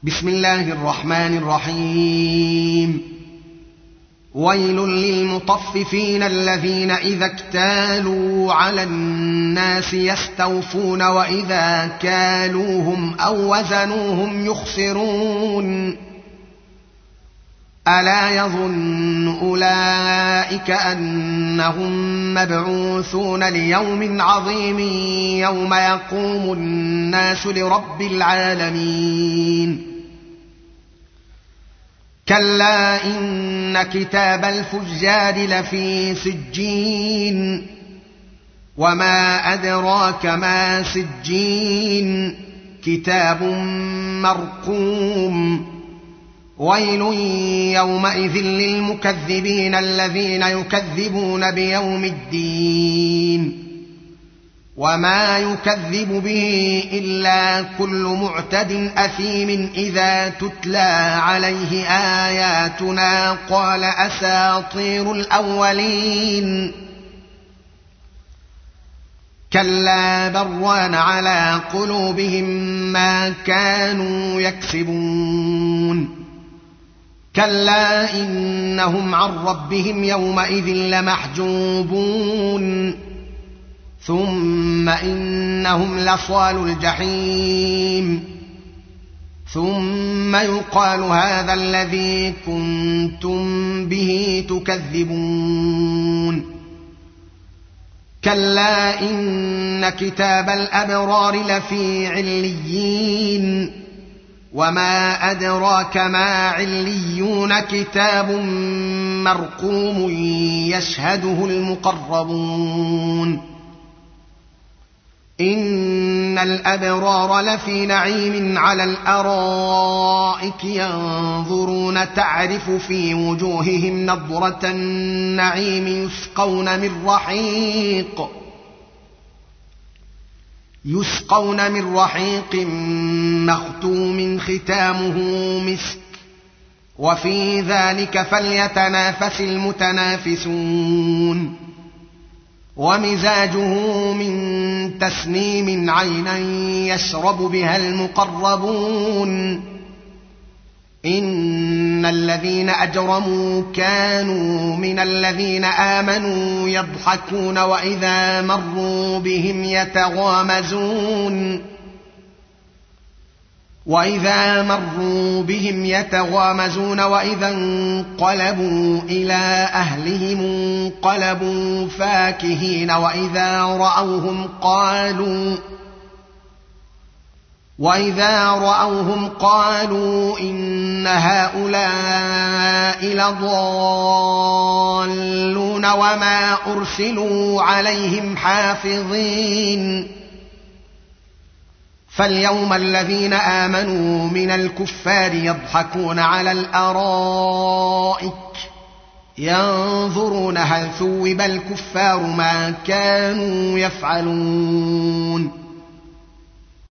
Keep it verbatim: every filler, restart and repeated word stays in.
بسم الله الرحمن الرحيم. ويل للمطففين الذين إذا اكتالوا على الناس يستوفون وإذا كالوهم أو وزنوهم يخسرون. ألا يظن أولئك أنهم مبعوثون ليوم عظيم يوم يقوم الناس لرب العالمين. كلا إن كتاب الفجار لفي سجين وما أدراك ما سجين كتاب مرقوم. ويل يومئذ للمكذبين الذين يكذبون بيوم الدين وما يكذب به إلا كل معتد أثيم إذا تتلى عليه آياتنا قال أساطير الأولين. كلا بران على قلوبهم ما كانوا يكسبون. كلا إنهم عن ربهم يومئذ لمحجوبون ثم إنهم لصالو الجحيم ثم يقال هذا الذي كنتم به تكذبون. كلا إن كتاب الأبرار لفي عليين وما أدراك ما عليون كتاب مرقوم يشهده المقربون. إن الأبرار لفي نعيم على الأرائك ينظرون تعرف في وجوههم نضرة النعيم يسقون من رحيق يسقون من رحيق مختوم ختامه مسك وفي ذلك فليتنافس المتنافسون. ومزاجه من تسنيم عينا يشرب بها المقربون. إن الذين أجرموا كانوا من الذين آمنوا يضحكون وإذا مروا بهم يتغامزون وإذا مروا بهم يتغامزون وإذا انقلبوا إلى أهلهم انقلبوا فاكهين وإذا رأوهم قالوا وإذا رأوهم قالوا إن هؤلاء لضالون وما أرسلوا عليهم حافظين. فاليوم الذين آمنوا من الكفار يضحكون على الأرائك ينظرون هل ثوب الكفار ما كانوا يفعلون.